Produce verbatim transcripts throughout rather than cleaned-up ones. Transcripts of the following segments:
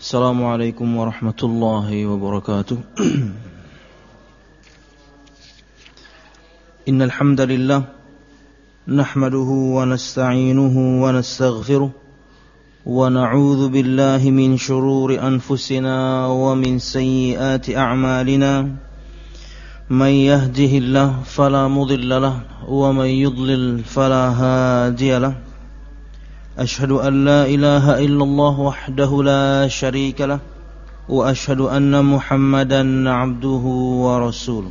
Assalamualaikum warahmatullahi wabarakatuh. Innal hamdalillah nahmaduhu wa nasta'inuhu wa nastaghfiruh wa na'udzu billahi min shururi anfusina wa min sayyiati a'malina. Man yahdihillahu fala mudilla lahu wa man yudlil fala hadiya lahu. أشهد أن لا إله إلا الله وحده لا شريك له وأشهد أن محمدا عبده ورسوله.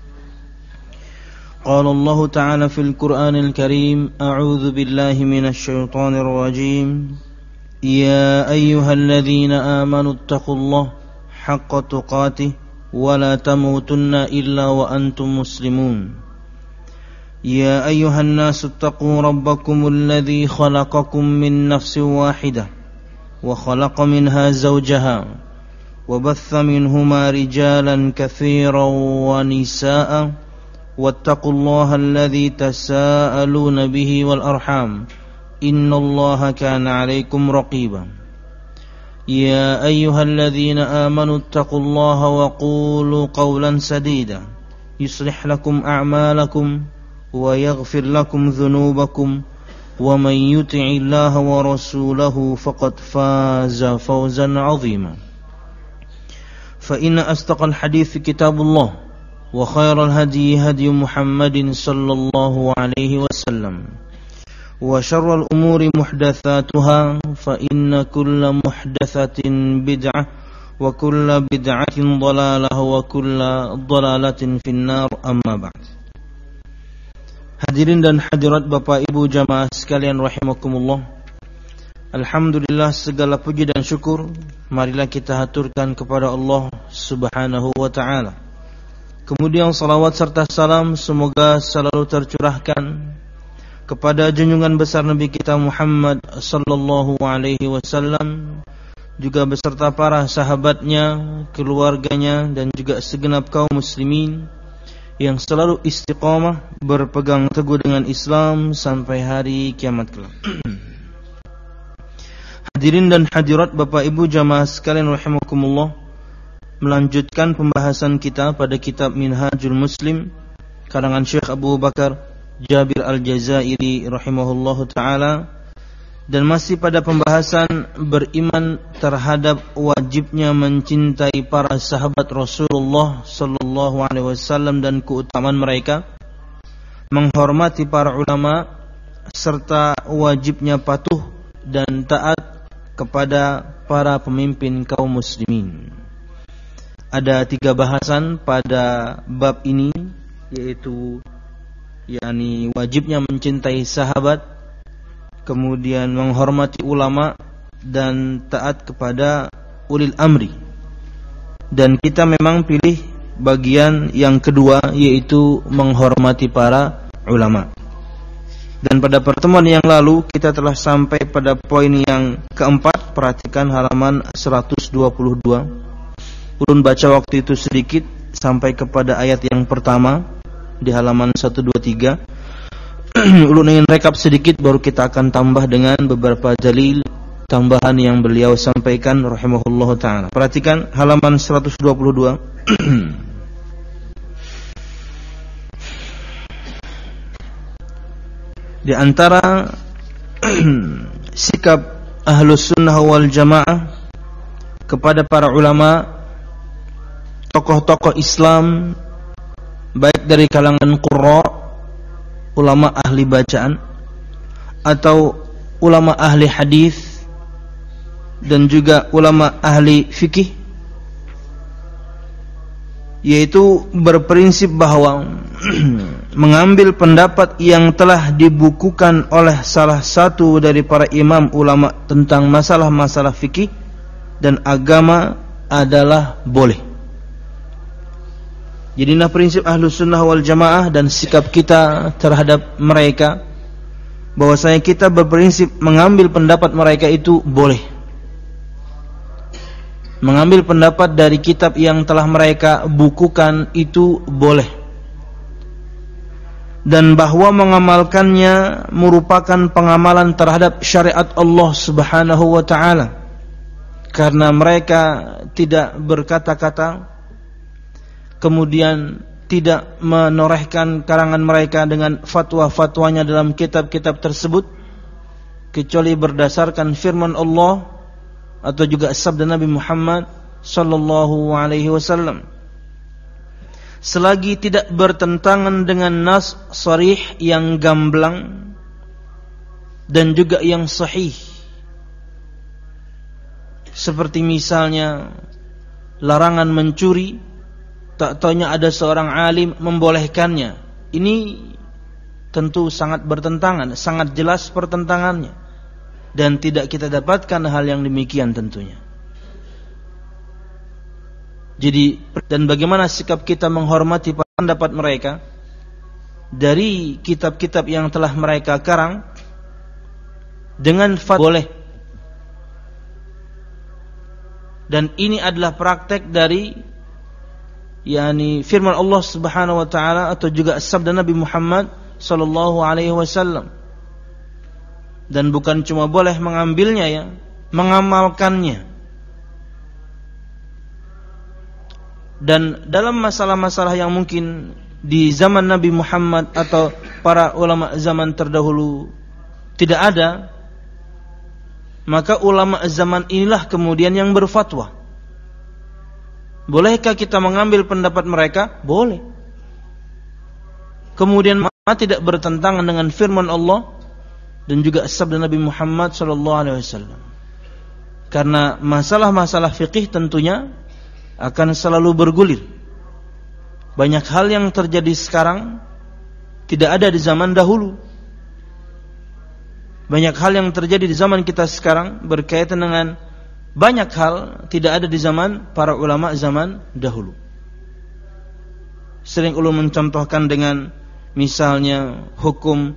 قال الله تعالى في القرآن الكريم: أعوذ بالله من الشيطان الرجيم. يا أيها الذين آمنوا اتقوا الله حق تقاته ولا تموتن إلا وأنتم مسلمون. يا أيها الناس اتقوا ربكم الذي خلقكم من نفس واحدة وخلق منها زوجها وبث منهما رجالا كثيرا ونساء واتقوا الله الذي تساءلون به والأرحام إن الله كان عليكم رقيبا. يا أيها الذين آمنوا اتقوا الله وقولوا قولا سديدا يصلح لكم أعمالكم ويغفر لكم ذنوبكم ومن يطع الله ورسوله فقد فاز فوزا عظيما. فإن أصدق الحديث كتاب الله وخير الهدي هدي محمد صلى الله عليه وسلم وشر الأمور محدثاتها فإن كل محدثة بدعة وكل بدعة ضلالة وكل ضلالة في النار. أما بعد. Hadirin dan hadirat Bapak Ibu jamaah sekalian rahimakumullah. Alhamdulillah, segala puji dan syukur marilah kita haturkan kepada Allah Subhanahu wa taala. Kemudian salawat serta salam semoga selalu tercurahkan kepada junjungan besar Nabi kita Muhammad sallallahu alaihi wasallam, juga beserta para sahabatnya, keluarganya dan juga segenap kaum muslimin yang selalu istiqamah berpegang teguh dengan Islam sampai hari kiamat kelak. Hadirin dan hadirat Bapak Ibu jamaah sekalian rahimakumullah, melanjutkan pembahasan kita pada kitab Minhajul Muslim karangan Syekh Abu Bakar Jabir Al-Jazairi rahimahullahu taala, dan masih pada pembahasan beriman terhadap wajibnya mencintai para sahabat Rasulullah sallallahu alaihi wasallam dan keutamaan mereka, menghormati para ulama serta wajibnya patuh dan taat kepada para pemimpin kaum muslimin. Ada tiga bahasan pada bab ini, yaitu yakni wajibnya mencintai sahabat, kemudian menghormati ulama dan taat kepada ulil amri. Dan kita memang pilih bagian yang kedua, yaitu menghormati para ulama. Dan pada pertemuan yang lalu kita telah sampai pada poin yang keempat. Perhatikan halaman seratus dua puluh dua. Ulun baca waktu itu sedikit sampai kepada ayat yang pertama di halaman seratus dua puluh tiga. Ulun ingin rekap sedikit, baru kita akan tambah dengan beberapa dalil tambahan yang beliau sampaikan rahimahullahu taala. Perhatikan halaman seratus dua puluh dua. Di antara sikap Ahlus Sunnah wal Jamaah kepada para ulama, tokoh-tokoh Islam, baik dari kalangan qurra, ulama ahli bacaan, atau ulama ahli hadis, dan juga ulama ahli fikih, yaitu berprinsip bahwa mengambil pendapat yang telah dibukukan oleh salah satu dari para imam ulama tentang masalah-masalah fikih dan agama adalah boleh. Jadi nah prinsip Ahlus Sunnah wal Jamaah dan sikap kita terhadap mereka, bahwasanya kita berprinsip mengambil pendapat mereka itu boleh. Mengambil pendapat dari kitab yang telah mereka bukukan itu boleh. Dan bahwa mengamalkannya merupakan pengamalan terhadap syariat Allah Subhanahu wa taala. karena mereka tidak berkata-kata, kemudian tidak menorehkan karangan mereka dengan fatwa-fatwanya dalam kitab-kitab tersebut, kecuali berdasarkan firman Allah atau juga sabda Nabi Muhammad sallallahu alaihi wasallam. Selagi tidak bertentangan dengan nas sharih yang gamblang dan juga yang sahih, seperti misalnya larangan mencuri, tak taunya ada seorang alim membolehkannya. Ini tentu sangat bertentangan, sangat jelas pertentangannya, dan tidak kita dapatkan hal yang demikian tentunya. Jadi, dan bagaimana sikap kita menghormati pendapat mereka dari kitab-kitab yang telah mereka karang dengan fatwa boleh. Dan ini adalah praktek dari yakni firman Allah Subhanahu wa taala atau juga sabda Nabi Muhammad sallallahu alaihi wasallam. Dan bukan cuma boleh mengambilnya, ya, mengamalkannya. Dan dalam masalah-masalah yang mungkin di zaman Nabi Muhammad atau para ulama zaman terdahulu tidak ada, maka ulama zaman inilah kemudian yang berfatwa. Bolehkah kita mengambil pendapat mereka? Boleh. Kemudian tidak bertentangan dengan firman Allah dan juga sabda Nabi Muhammad sallallahu alaihi wasallam. Karena masalah-masalah fikih tentunya akan selalu bergulir. Banyak hal yang terjadi sekarang tidak ada di zaman dahulu. Banyak hal yang terjadi di zaman kita sekarang berkaitan dengan banyak hal tidak ada di zaman para ulama zaman dahulu. Sering ulun mencontohkan dengan misalnya hukum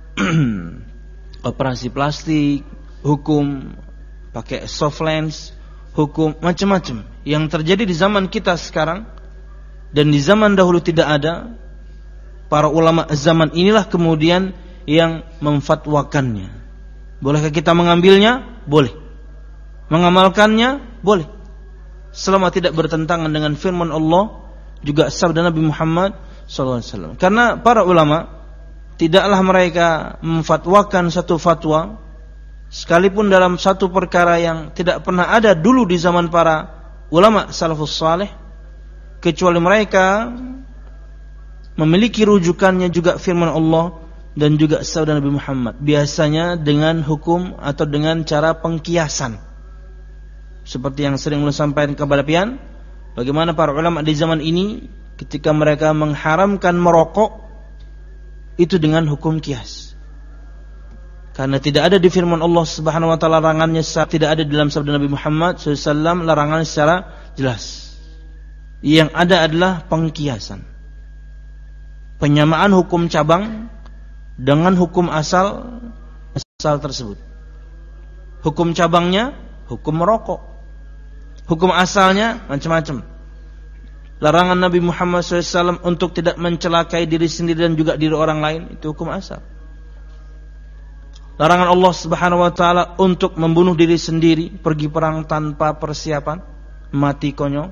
operasi plastik, hukum pakai soft lens, hukum macam-macam yang terjadi di zaman kita sekarang dan di zaman dahulu tidak ada. Para ulama zaman inilah kemudian yang memfatwakannya. Bolehkah kita mengambilnya? Boleh. Mengamalkannya? Boleh. Selama tidak bertentangan dengan firman Allah juga sabda Nabi Muhammad sallallahu alaihi wasallam. Karena para ulama tidaklah mereka memfatwakan satu fatwa sekalipun dalam satu perkara yang tidak pernah ada dulu di zaman para ulama salafus saleh, kecuali mereka memiliki rujukannya juga firman Allah dan juga sabda Nabi Muhammad, biasanya dengan hukum atau dengan cara pengkiasan. Seperti yang sering ulun sampaikan kepada pian, bagaimana para ulama di zaman ini ketika mereka mengharamkan merokok itu dengan hukum kias. Karena tidak ada di firman Allah Subhanahu wa taala larangannya, tidak ada di dalam sabda Nabi Muhammad sallallahu alaihi wasallam larangan secara jelas. Yang ada adalah pengkiasan. Penyamaan hukum cabang dengan hukum asal asal tersebut. Hukum cabangnya hukum merokok. Hukum asalnya macam-macam. Larangan Nabi Muhammad sallallahu alaihi wasallam untuk tidak mencelakai diri sendiri dan juga diri orang lain, itu hukum asal. Larangan Allah Subhanahu wa taala untuk membunuh diri sendiri, pergi perang tanpa persiapan, mati konyol.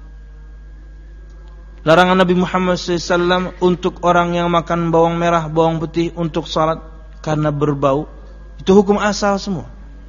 Larangan Nabi Muhammad sallallahu alaihi wasallam untuk orang yang makan bawang merah, bawang putih untuk salat karena berbau, itu hukum asal semua.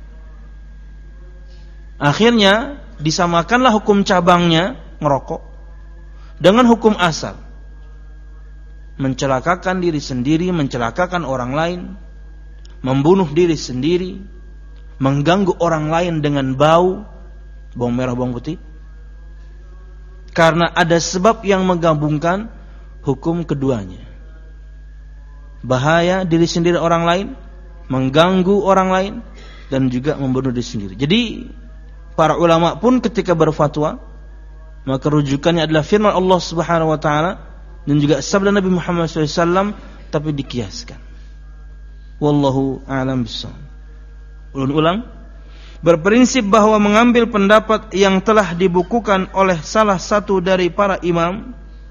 Akhirnya disamakanlah hukum cabangnya ngerokok dengan hukum asal, mencelakakan diri sendiri, mencelakakan orang lain, membunuh diri sendiri, mengganggu orang lain dengan bau bawang merah, bawang putih, karena ada sebab yang menggabungkan hukum keduanya. Bahaya diri sendiri orang lain, mengganggu orang lain, dan juga membunuh diri sendiri. Jadi para ulama pun ketika berfatwa, maka rujukannya adalah firman Allah Subhanahu wa taala dan juga sabda Nabi Muhammad sallallahu alaihi wasallam, tapi dikiaskan. Wallahu a'lam bishawab. Ulun-ulang berprinsip bahwa mengambil pendapat yang telah dibukukan oleh salah satu dari para imam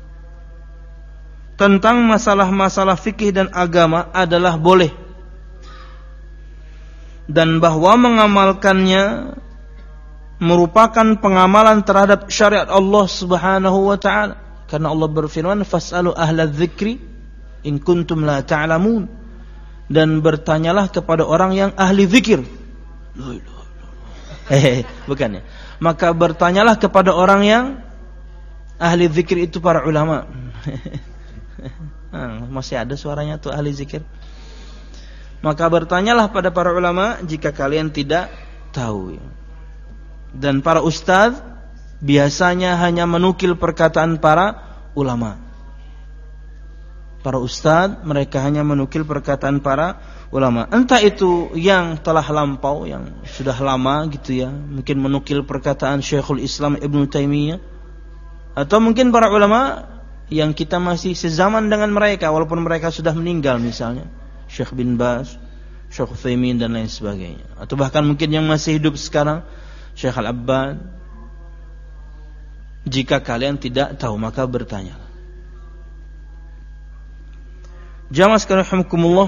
tentang masalah-masalah fikih dan agama adalah boleh, dan bahwa mengamalkannya merupakan pengamalan terhadap syariat Allah Subhanahu wa taala. Karena Allah berfirman, "Fas'alu ahla dzikri in kuntum la ta'lamun." Dan bertanyalah kepada orang yang ahli zikir. Eh, bukan ya. Maka bertanyalah kepada orang yang ahli zikir, itu para ulama. Masih ada suaranya tuh ahli zikir. Maka bertanyalah pada para ulama jika kalian tidak tahu. Dan para ustadz biasanya hanya menukil perkataan para ulama. Para ustadz mereka hanya menukil perkataan para ulama. Entah itu yang telah lampau, yang sudah lama gitu ya, mungkin menukil perkataan Syekhul Islam Ibnu Taimiyah, atau mungkin para ulama yang kita masih sezaman dengan mereka walaupun mereka sudah meninggal, misalnya Syekh bin Baz, Syekh Utsaimin dan lain sebagainya. Atau bahkan mungkin yang masih hidup sekarang, Syekh Al-Abbad. Jika kalian tidak tahu maka bertanyalah. Jamaah sekalian rahimakumullah.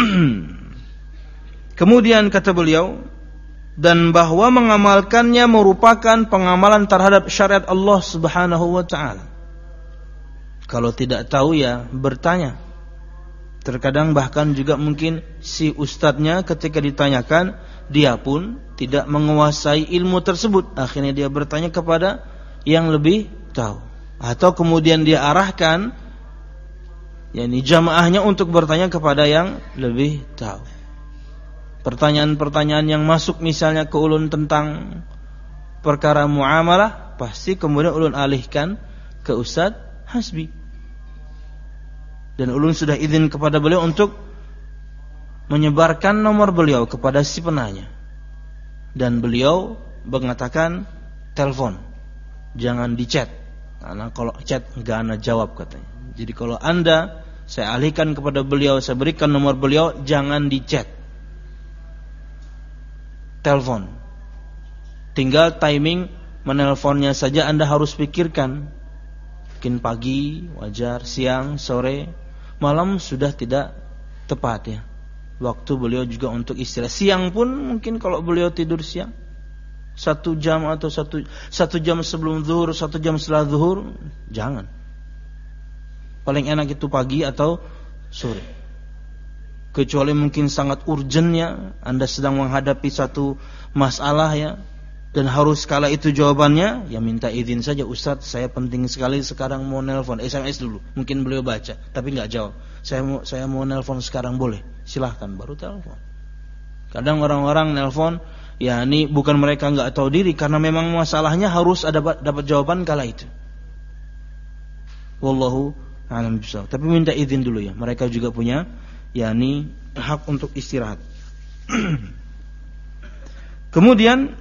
Kemudian kata beliau, dan bahwa mengamalkannya merupakan pengamalan terhadap syariat Allah Subhanahu wa taala. Kalau tidak tahu ya bertanya. Terkadang bahkan juga mungkin si ustadznya ketika ditanyakan dia pun tidak menguasai ilmu tersebut. Akhirnya dia bertanya kepada yang lebih tahu. Atau kemudian dia arahkan yakni jamaahnya untuk bertanya kepada yang lebih tahu. Pertanyaan-pertanyaan yang masuk misalnya ke ulun tentang perkara muamalah, pasti kemudian ulun alihkan ke Ustadz Hasbi. Dan ulun sudah izin kepada beliau untuk menyebarkan nomor beliau kepada si penanya. Dan beliau mengatakan telepon, jangan di chat. Karena kalau chat enggak ana jawab katanya. Jadi kalau anda saya alihkan kepada beliau, saya berikan nomor beliau, jangan di chat, telepon. Tinggal timing menelponnya saja anda harus pikirkan. Mungkin pagi, wajar, siang, sore, malam sudah tidak tepat ya. Waktu beliau juga untuk istirahat. Siang pun mungkin kalau beliau tidur siang, satu jam atau satu satu jam sebelum zuhur, satu jam setelah zuhur, jangan. Paling enak itu pagi atau sore. Kecuali mungkin sangat urgennya, anda sedang menghadapi satu masalah ya, dan harus kala itu jawabannya, ya minta izin saja, Ustadz saya penting sekali sekarang mau nelpon, S M S dulu, mungkin beliau baca tapi nggak jawab, saya mau saya mau nelpon sekarang, boleh, silahkan, baru telepon. Kadang orang-orang nelpon, ya ini bukan mereka nggak tahu diri, karena memang masalahnya harus ada dapat jawaban kala itu. Wallahu a'lam bishawab. Tapi minta izin dulu ya, mereka juga punya yakni hak untuk istirahat. Kemudian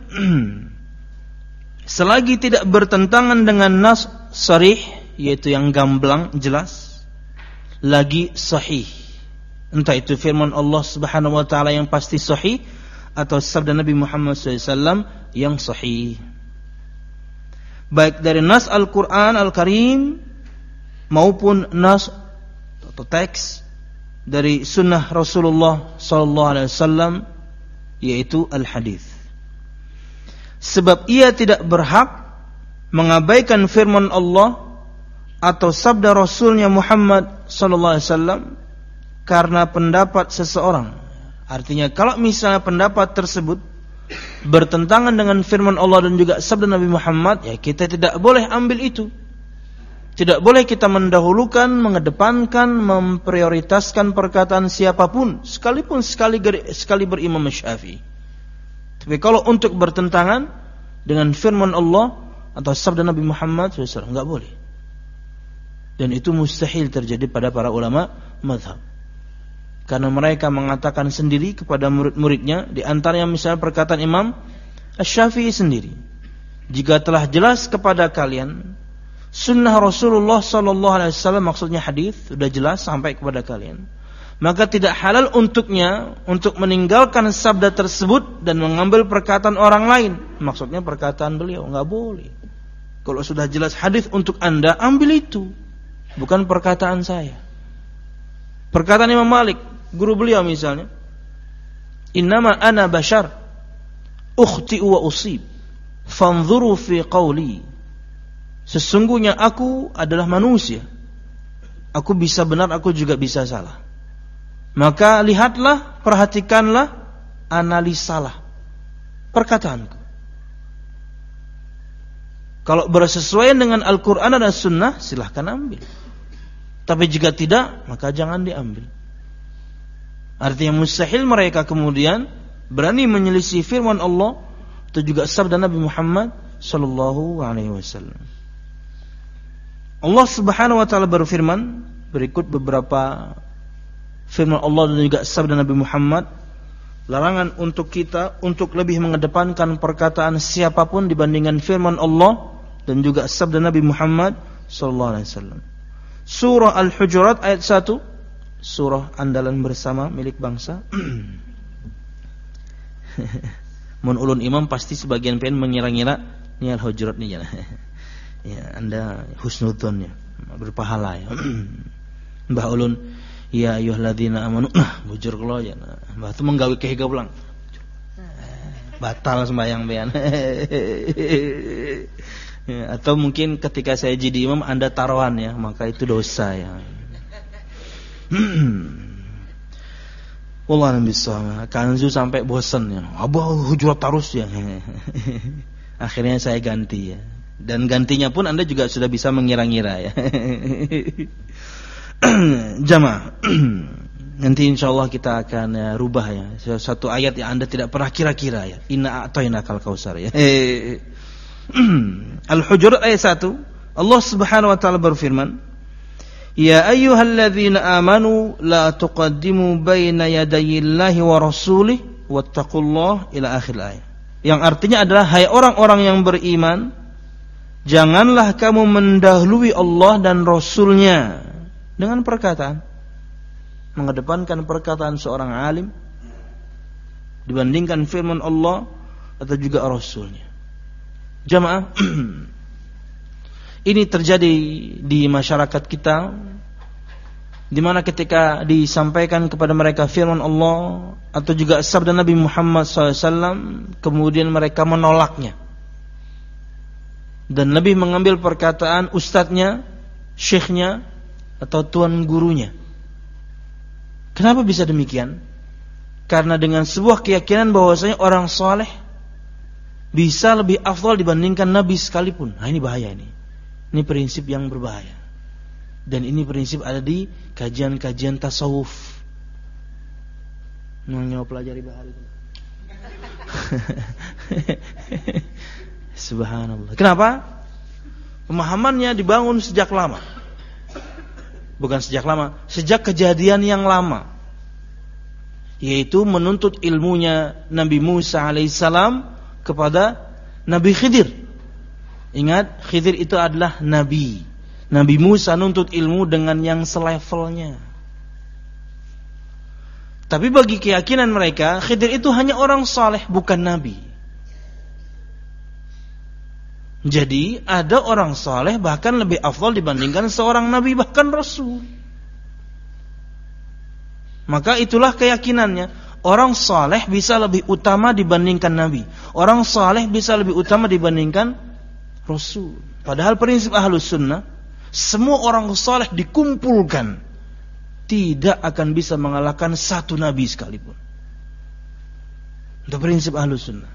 selagi tidak bertentangan dengan nas sharih, yaitu yang gamblang jelas, lagi sahih, entah itu firman Allah Subhanahu wa taala yang pasti sahih atau sabda Nabi Muhammad sallallahu alaihi wasallam yang sahih, baik dari nas Al-Qur'an Al-Karim maupun nas atau teks dari sunnah Rasulullah sallallahu alaihi wasallam, yaitu al-hadis. Sebab ia tidak berhak mengabaikan firman Allah atau sabda Rasulnya Muhammad sallallahu alaihi wasallam karena pendapat seseorang. Artinya kalau misalnya pendapat tersebut bertentangan dengan firman Allah dan juga sabda Nabi Muhammad, ya kita tidak boleh ambil itu. Tidak boleh kita mendahulukan, mengedepankan, memprioritaskan perkataan siapapun, sekalipun sekali sekali berimam Syafi'i. Tapi kalau untuk bertentangan dengan firman Allah atau sabda Nabi Muhammad shallallahu alaihi wasallam, enggak boleh. Dan itu mustahil terjadi pada para ulama mazhab. Karena mereka mengatakan sendiri kepada murid-muridnya, di antaranya misalnya perkataan Imam Asy-Syafi'i sendiri, jika telah jelas kepada kalian sunnah Rasulullah sallallahu alaihi wasallam, maksudnya hadis sudah jelas sampai kepada kalian, maka tidak halal untuknya untuk meninggalkan sabda tersebut dan mengambil perkataan orang lain. Maksudnya perkataan beliau, enggak boleh. Kalau sudah jelas hadis untuk anda, ambil itu, bukan perkataan saya. Perkataan Imam Malik, guru beliau misalnya, innama ana bashar ukhti'u wa usib fanzuru fi qawli. Sesungguhnya aku adalah manusia. Aku bisa benar, aku juga bisa salah. Maka lihatlah, perhatikanlah, analisalah perkataanku. Kalau bersesuaian dengan Al-Quran dan Sunnah, silahkan ambil. Tapi jika tidak, maka jangan diambil. Artinya mustahil mereka kemudian berani menyelisih firman Allah atau juga sabda Nabi Muhammad sallallahu alaihi wasallam. Allah Subhanahu wa taala berfirman, berikut beberapa firman Allah dan juga sabda Nabi Muhammad, larangan untuk kita untuk lebih mengedepankan perkataan siapapun dibandingkan firman Allah dan juga sabda Nabi Muhammad sallallahu alaihi wasallam. Surah Al-Hujurat ayat satu, surah andalan bersama milik bangsa. Mun ulun imam pasti sebagian pengen mengira-ngira ni Al-Hujurat ni ya. Ya, Anda husnudzon ya, berpahala ya. Mbah ulun, ya ayyuhalladzina amanu, nah bujur kula ya. Mbah tu menggawe kehiga ulang. Batal sembahyang bean. Ya, atau mungkin ketika saya jadi imam Anda taruhan ya, maka itu dosa ya. Wallah nabi sallallahu kanzu sampai bosan ya. Abah Hujurat terus ya. Akhirnya saya ganti ya. Dan gantinya pun Anda juga sudah bisa mengira-ngira ya. Jamaah. Nanti insyaallah kita akan ya, rubah ya. Satu ayat yang Anda tidak pernah kira-kira ya. Inna a'tainakal kautsar ya. Al-Hujurat ayat satu, Allah Subhanahu wa taala berfirman, Ya ayyuhalladzina amanu la tuqaddimu baina yadayillahi wa rasulih wattaqullaha ila akhir ayat. Yang artinya adalah, hai orang-orang yang beriman, janganlah kamu mendahului Allah dan Rasulnya dengan perkataan, mengedepankan perkataan seorang alim dibandingkan firman Allah atau juga Rasulnya. Jamaah, ini terjadi di masyarakat kita, di mana ketika disampaikan kepada mereka firman Allah atau juga sabda Nabi Muhammad sallallahu alaihi wasallam, kemudian mereka menolaknya dan lebih mengambil perkataan ustadznya, syekhnya, atau tuan gurunya. Kenapa bisa demikian? Karena dengan sebuah keyakinan bahwasanya orang saleh bisa lebih afdal dibandingkan Nabi sekalipun. Nah ini bahaya ini. Ini prinsip yang berbahaya. Dan ini prinsip ada di kajian-kajian tasawuf. Nyonya pelajari bahari itu. Subhanallah. Kenapa? Pemahamannya dibangun sejak lama. Bukan sejak lama, sejak kejadian yang lama. Yaitu menuntut ilmunya Nabi Musa alaihissalam kepada Nabi Khidir. Ingat, Khidir itu adalah Nabi. Nabi Musa nuntut ilmu dengan yang selevelnya. Tapi bagi keyakinan mereka, Khidir itu hanya orang saleh, bukan Nabi. Jadi ada orang saleh bahkan lebih afdal dibandingkan seorang Nabi, bahkan Rasul. Maka itulah keyakinannya. Orang saleh bisa lebih utama dibandingkan Nabi. Orang saleh bisa lebih utama dibandingkan Rasul. Padahal prinsip Ahlus Sunnah, semua orang saleh dikumpulkan tidak akan bisa mengalahkan satu Nabi sekalipun. Itu prinsip Ahlus Sunnah.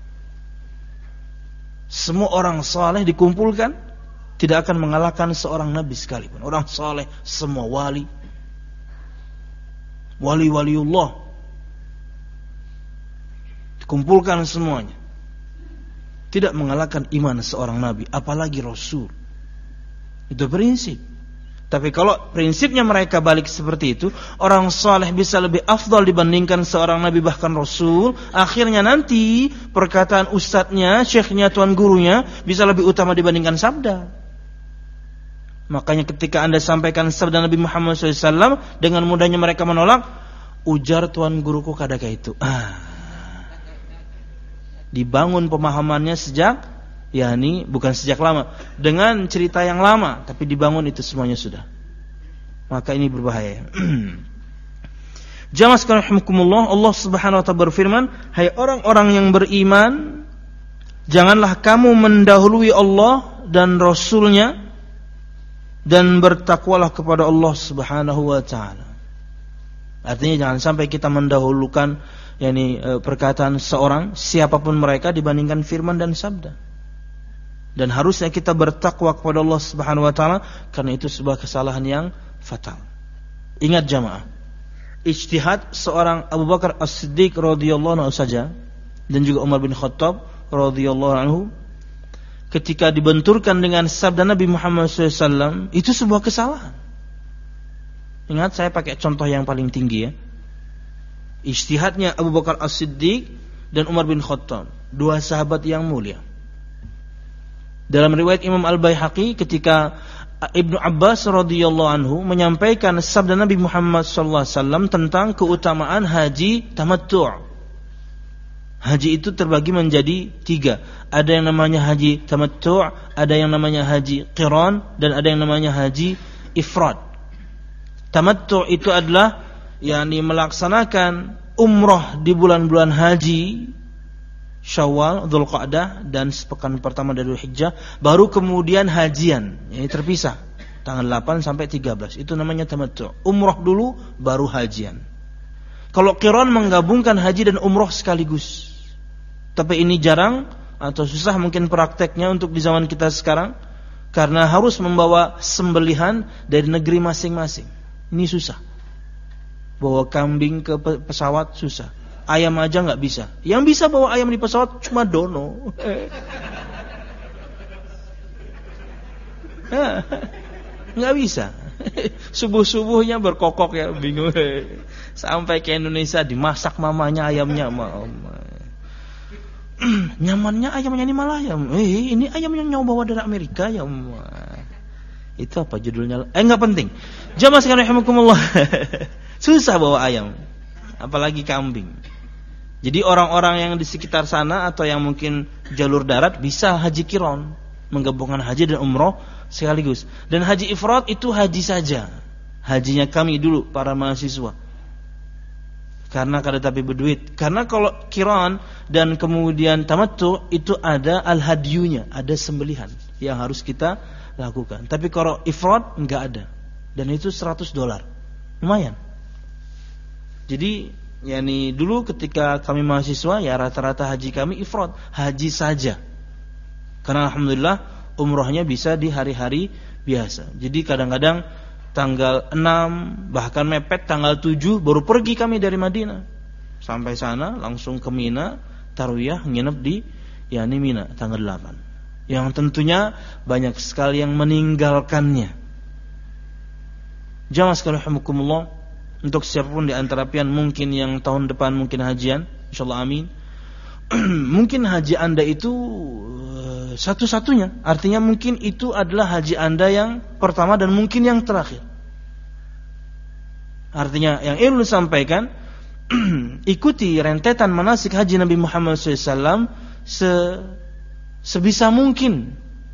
Semua orang saleh dikumpulkan tidak akan mengalahkan seorang Nabi sekalipun. Orang saleh, semua wali, wali-waliullah, kumpulkan semuanya, tidak mengalahkan iman seorang Nabi, apalagi Rasul. Itu prinsip. Tapi kalau prinsipnya mereka balik seperti itu, orang saleh bisa lebih afdal dibandingkan seorang Nabi bahkan Rasul, akhirnya nanti perkataan ustadznya, syekhnya, tuan gurunya bisa lebih utama dibandingkan sabda. Makanya ketika Anda sampaikan sabda Nabi Muhammad shallallahu alaihi wasallam, dengan mudahnya mereka menolak. Ujar tuan guruku kadaka itu. Ah. Dibangun pemahamannya sejak, yakni bukan sejak lama, dengan cerita yang lama, tapi dibangun itu semuanya sudah. Maka ini berbahaya. Jamaah sekalian rahimakumullah, Allah Subhanahu wa taala berfirman, hai orang-orang yang beriman, Janganlah kamu mendahului Allah dan Rasul-Nya, dan bertakwalah kepada Allah Subhanahu wa taala. Artinya jangan sampai kita mendahulukan yakni perkataan seorang siapapun mereka dibandingkan firman dan sabda. Dan harusnya kita bertakwa kepada Allah Subhanahu wa taala, karena itu sebuah kesalahan yang fatal. Ingat jamaah, ijtihad seorang Abu Bakar As-Siddiq radhiyallahu anhu saja dan juga Umar bin Khattab radhiyallahu anhu ketika dibenturkan dengan sabda Nabi Muhammad shallallahu alaihi wasallam, itu sebuah kesalahan. Ingat, saya pakai contoh yang paling tinggi ya. Ijtihadnya Abu Bakar As-Siddiq dan Umar bin Khattab, dua sahabat yang mulia. Dalam riwayat Imam Al-Baihaqi, ketika Ibnu Abbas radhiyallahu anhu menyampaikan sabda Nabi Muhammad shallallahu alaihi wasallam tentang keutamaan haji tamattu'. Haji itu terbagi menjadi tiga. Ada yang namanya haji tamattu', ada yang namanya haji qiran, dan ada yang namanya haji ifrad. Tamattu' itu adalah yakni melaksanakan umrah di bulan-bulan haji Syawal, Dzulqa'dah, dan sepekan pertama dari Dzulhijjah, baru kemudian hajian. Ini terpisah tanggal delapan sampai tiga belas. Itu namanya tamattu'. Umrah dulu baru hajian. Kalau qiran menggabungkan haji dan umrah sekaligus. Tapi ini jarang atau susah mungkin prakteknya untuk di zaman kita sekarang, karena harus membawa sembelihan dari negeri masing-masing. Ini susah. Bawa kambing ke pesawat susah. Ayam aja nggak bisa. Yang bisa bawa ayam di pesawat cuma dono. Nggak bisa. Subuh-subuhnya berkokok ya, bingung. Sampai ke Indonesia dimasak mamanya ayamnya, mama. Nyamannya ayamnya ini malah ayam. Eh, ini ayam yang nyawa bawa dari Amerika ya. Itu apa judulnya? Eh, enggak penting. Jamaah sekalian rahimakumullah. Susah bawa ayam, apalagi kambing. Jadi orang-orang yang di sekitar sana atau yang mungkin jalur darat bisa haji qiran, menggabungkan haji dan umrah sekaligus. Dan haji ifrad itu haji saja. Hajinya kami dulu para mahasiswa. Karena kada tapi berduit. Karena kalau qiran dan kemudian tamattu itu ada al-hadyunya, ada sembelihan yang harus kita lakukan. Tapi kalau ifrad enggak ada. Dan itu seratus dolar. Lumayan. Jadi yakni dulu ketika kami mahasiswa ya rata-rata haji kami ifrad, haji saja. Karena alhamdulillah umrahnya bisa di hari-hari biasa. Jadi kadang-kadang tanggal enam bahkan mepet tanggal tujuh baru pergi kami dari Madinah. Sampai sana langsung ke Mina, tarwiyah nginep di yakni Mina tanggal delapan. Yang tentunya banyak sekali yang meninggalkannya. Jamaah sekalian rahimakumullah, untuk siapapun di antara pian mungkin yang tahun depan mungkin hajian, insyaallah amin. Mungkin haji Anda itu uh, satu-satunya, artinya mungkin itu adalah haji Anda yang pertama dan mungkin yang terakhir. Artinya yang ingin disampaikan, ikuti rentetan manasik haji Nabi Muhammad shallallahu alaihi wasallam se, sebisa mungkin,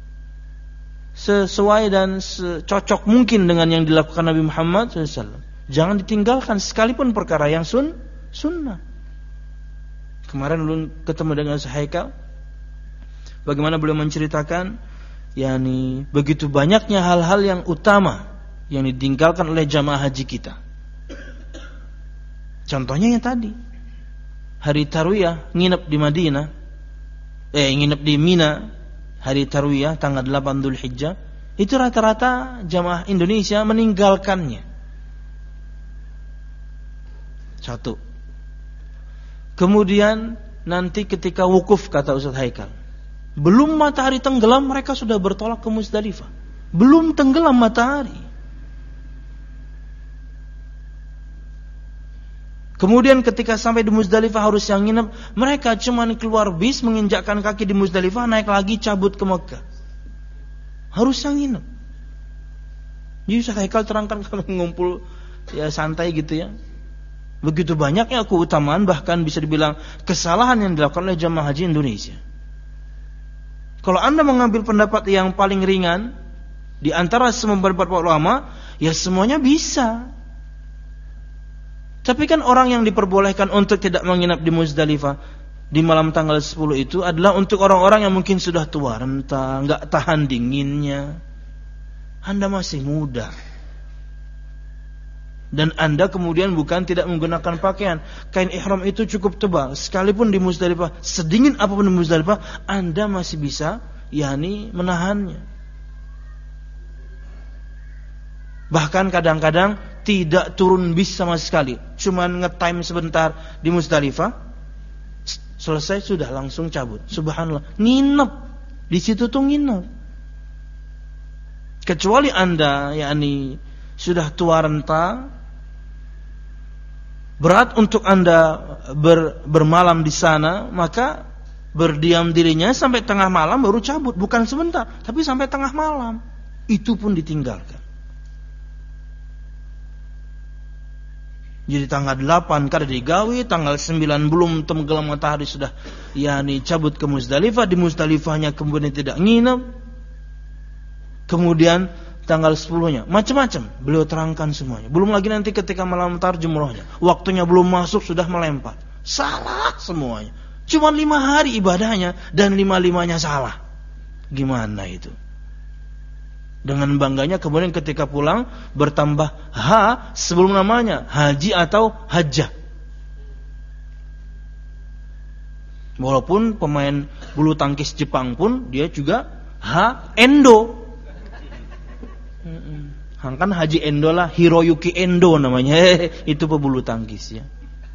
sesuai dan secocok mungkin dengan yang dilakukan Nabi Muhammad shallallahu alaihi wasallam. Jangan ditinggalkan sekalipun perkara yang sun, sunnah. Kemarin belum ketemu dengan Sahaikal, bagaimana beliau menceritakan, yakni begitu banyaknya hal-hal yang utama yang ditinggalkan oleh jamaah haji kita. Contohnya yang tadi, hari tarwiyah nginep di Madinah, eh nginep di Mina, hari tarwiyah tanggal delapan Dzulhijjah, itu rata-rata jamaah Indonesia meninggalkannya. Satu. Kemudian nanti ketika wukuf, kata Ustaz Haikal, belum matahari tenggelam mereka sudah bertolak ke Muzdalifah. Belum tenggelam matahari. Kemudian ketika sampai di Muzdalifah harus yang nginep, mereka cuma keluar bis, menginjakkan kaki di Muzdalifah, naik lagi cabut ke Mekah. Harus yang nginep. Jadi Ustaz Haikal terangkan kalau ngumpul ya santai gitu ya. Begitu banyaknya keutamaan, bahkan bisa dibilang kesalahan yang dilakukan oleh jamaah haji Indonesia. Kalau Anda mengambil pendapat yang paling ringan di antara semua pendapat ulama, ya semuanya bisa. Tapi kan orang yang diperbolehkan untuk tidak menginap di Muzdalifah, di malam tanggal sepuluh itu adalah untuk orang-orang yang mungkin sudah tua renta, enggak tahan dinginnya. Anda masih muda. Dan Anda kemudian bukan tidak menggunakan pakaian. Kain ihram itu cukup tebal. Sekalipun di Muzdalifah, sedingin apapun di Muzdalifah, Anda masih bisa yakni menahannya. Bahkan kadang-kadang tidak turun bis sama sekali. Cuman nge-time sebentar di Muzdalifah, selesai sudah langsung cabut. Subhanallah, nginep di situ tuh nginep. Kecuali Anda yakni sudah tua renta, berat untuk Anda ber, bermalam di sana, maka berdiam dirinya sampai tengah malam baru cabut, bukan sebentar, tapi sampai tengah malam. Itu pun ditinggalkan. Jadi tanggal delapan kada digawi, tanggal sembilan belum tenggelam matahari sudah yakni cabut ke Muzdalifah, di Muzdalifahnya kemudian tidak nginep. Kemudian tanggal sepuluhnya macam-macam beliau terangkan semuanya. Belum lagi nanti ketika malam tar jumrohnya, waktunya belum masuk sudah melempar. Salah semuanya. Cuma lima hari ibadahnya dan lima-limanya salah. Gimana itu? Dengan bangganya kemudian ketika pulang bertambah H sebelum namanya, haji atau hajjah. Walaupun pemain bulu tangkis Jepang pun dia juga H Endo. Kan Haji Endo lah, Hiroyuki Endo namanya. Itu pebulu tangkis ya.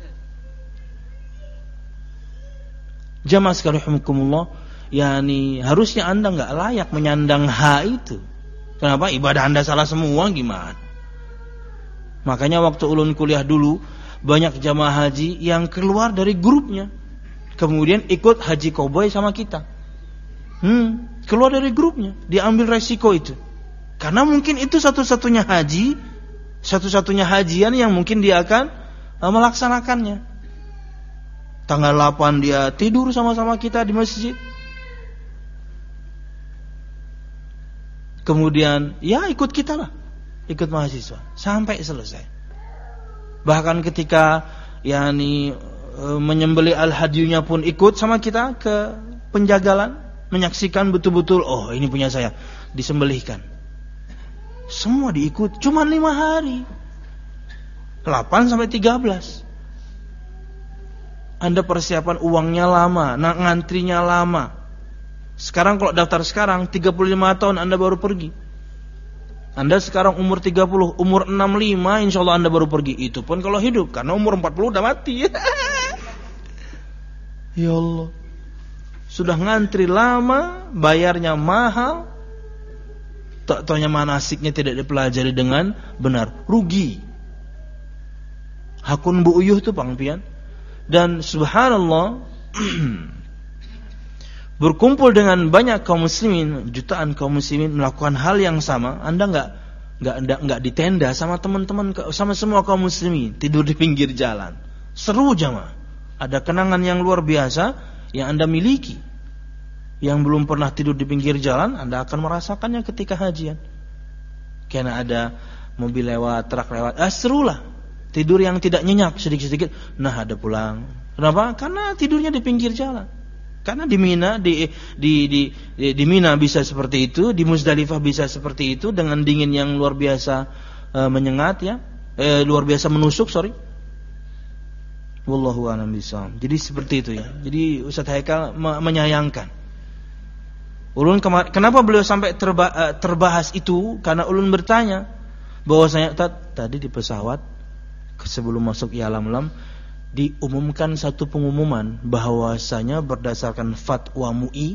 Jamaah sekalian rahimakumullah, yakni harusnya Anda enggak layak menyandang H itu. Kenapa? Ibadah Anda salah semua gimana? Makanya waktu ulun kuliah dulu, banyak jamaah haji yang keluar dari grupnya, kemudian ikut haji koboi sama kita. Hmm, keluar dari grupnya, diambil resiko itu. Karena mungkin itu satu-satunya haji, satu-satunya hajian yang mungkin dia akan uh, melaksanakannya. Tanggal delapan dia tidur sama-sama kita di masjid. Kemudian ya ikut kita lah, ikut mahasiswa sampai selesai. Bahkan ketika yakni e, menyembelih al-hadyunya pun ikut sama kita ke penjagalan, menyaksikan betul-betul oh ini punya saya, disembelihkan. Semua diikut, cuma lima hari, delapan sampai tiga belas. Anda persiapan uangnya lama, nak ngantrinya lama. Sekarang kalau daftar sekarang tiga puluh lima tahun Anda baru pergi. Anda sekarang umur tiga puluh, umur enam puluh lima insyaallah Anda baru pergi. Itu pun kalau hidup, karena umur empat puluh udah mati. Ya Allah. Sudah ngantri lama, bayarnya mahal. Tak taunya manasiknya tidak dipelajari dengan benar, rugi. Hakun Bu Uyuh itu pangpian. Dan subhanallah berkumpul dengan banyak kaum muslimin, jutaan kaum muslimin melakukan hal yang sama. Anda enggak enggak enggak, enggak di tenda sama teman-teman, sama semua kaum muslimin, tidur di pinggir jalan. Seru jamaah. Ada kenangan yang luar biasa yang Anda miliki. Yang belum pernah tidur di pinggir jalan, Anda akan merasakannya ketika hajian. Karena ada mobil lewat, truk lewat, ah serulah. Tidur yang tidak nyenyak sedikit-sedikit. Nah, ada pulang. Kenapa? Karena tidurnya di pinggir jalan. Karena di Mina di di di di, di Mina bisa seperti itu, di Muzdalifah bisa seperti itu dengan dingin yang luar biasa e, menyengat ya, e, luar biasa menusuk, sorry. Wallahu a'lam bishawab. Jadi seperti itu ya. Jadi Ustaz Haikal me- menyayangkan. Ulun kemar- kenapa beliau sampai terba- uh, terbahas itu? Karena ulun bertanya bahwasanya tadi di pesawat sebelum masuk Yalam-Lam diumumkan satu pengumuman bahwasanya berdasarkan fatwa M U I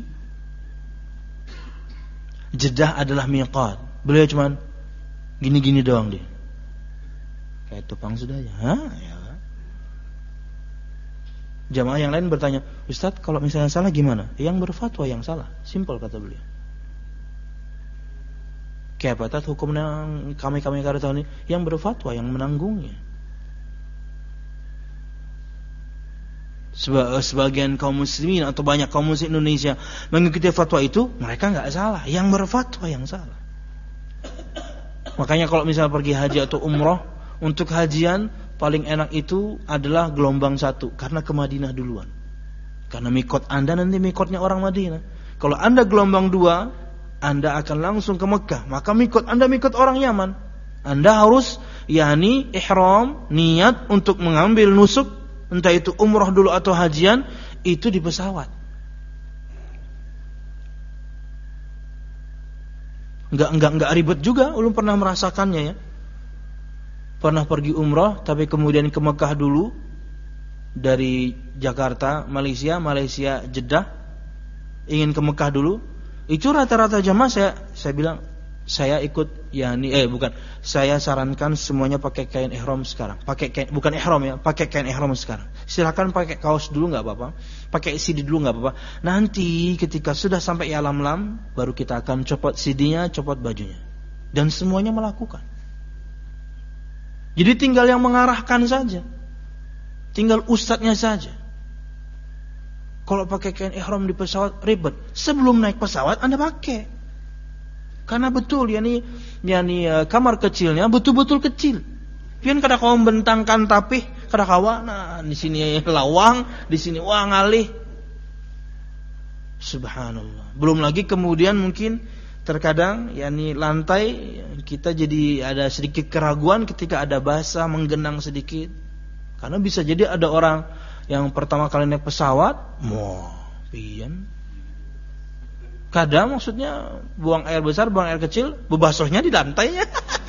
Jeddah adalah miqat. Beliau cuman gini-gini doang dia. Kayak tupang sudah ya. Hah? Ya. Jamaah yang lain bertanya, Ustaz kalau misalnya salah gimana? Yang berfatwa yang salah. Simpel kata beliau. Kayak apa tat hukumnya kami-kami kada tahu ini? Yang berfatwa yang menanggungnya. Sebagian kaum muslimin atau banyak kaum muslim Indonesia mengikuti fatwa itu, mereka enggak salah. Yang berfatwa yang salah. Makanya kalau misalnya pergi haji atau umroh, untuk hajian paling enak itu adalah gelombang satu, karena ke Madinah duluan. Karena mikot Anda nanti mikotnya orang Madinah. Kalau Anda gelombang dua, Anda akan langsung ke Mekah. Maka mikot Anda mikot orang Yaman. Anda harus yakni ihram, niat untuk mengambil nusuk, entah itu umrah dulu atau hajian, itu di pesawat. Enggak enggak enggak ribet juga, ulun pernah merasakannya ya. Pernah pergi umrah tapi kemudian ke Mekah dulu dari Jakarta, Malaysia, Malaysia Jeddah, ingin ke Mekah dulu. Itu rata-rata jamaah saya saya bilang saya ikut yakni eh bukan, saya sarankan semuanya pakai kain ihram sekarang. Pakai kain, bukan ihram ya, pakai kain ihram sekarang. Silakan pakai kaos dulu enggak apa-apa. Pakai C D dulu enggak apa-apa. Nanti ketika sudah sampai Yalamlam baru kita akan copot C D-nya, copot bajunya. Dan semuanya melakukan. Jadi tinggal yang mengarahkan saja. Tinggal ustadznya saja. Kalau pakai kain ihram di pesawat ribet. Sebelum naik pesawat Anda pakai. Karena betul yakni yakni uh, kamar kecilnya betul-betul kecil. Pian kada kau membentangkan tapih, kada kawa nah di sini lawang, di sini wah ngalih. Subhanallah. Belum lagi kemudian mungkin terkadang yakni lantai kita jadi ada sedikit keraguan ketika ada basah menggenang sedikit. Karena bisa jadi ada orang yang pertama kali naik pesawat, wah, pian. Kadang maksudnya buang air besar, buang air kecil, bebasuhnya di lantainya.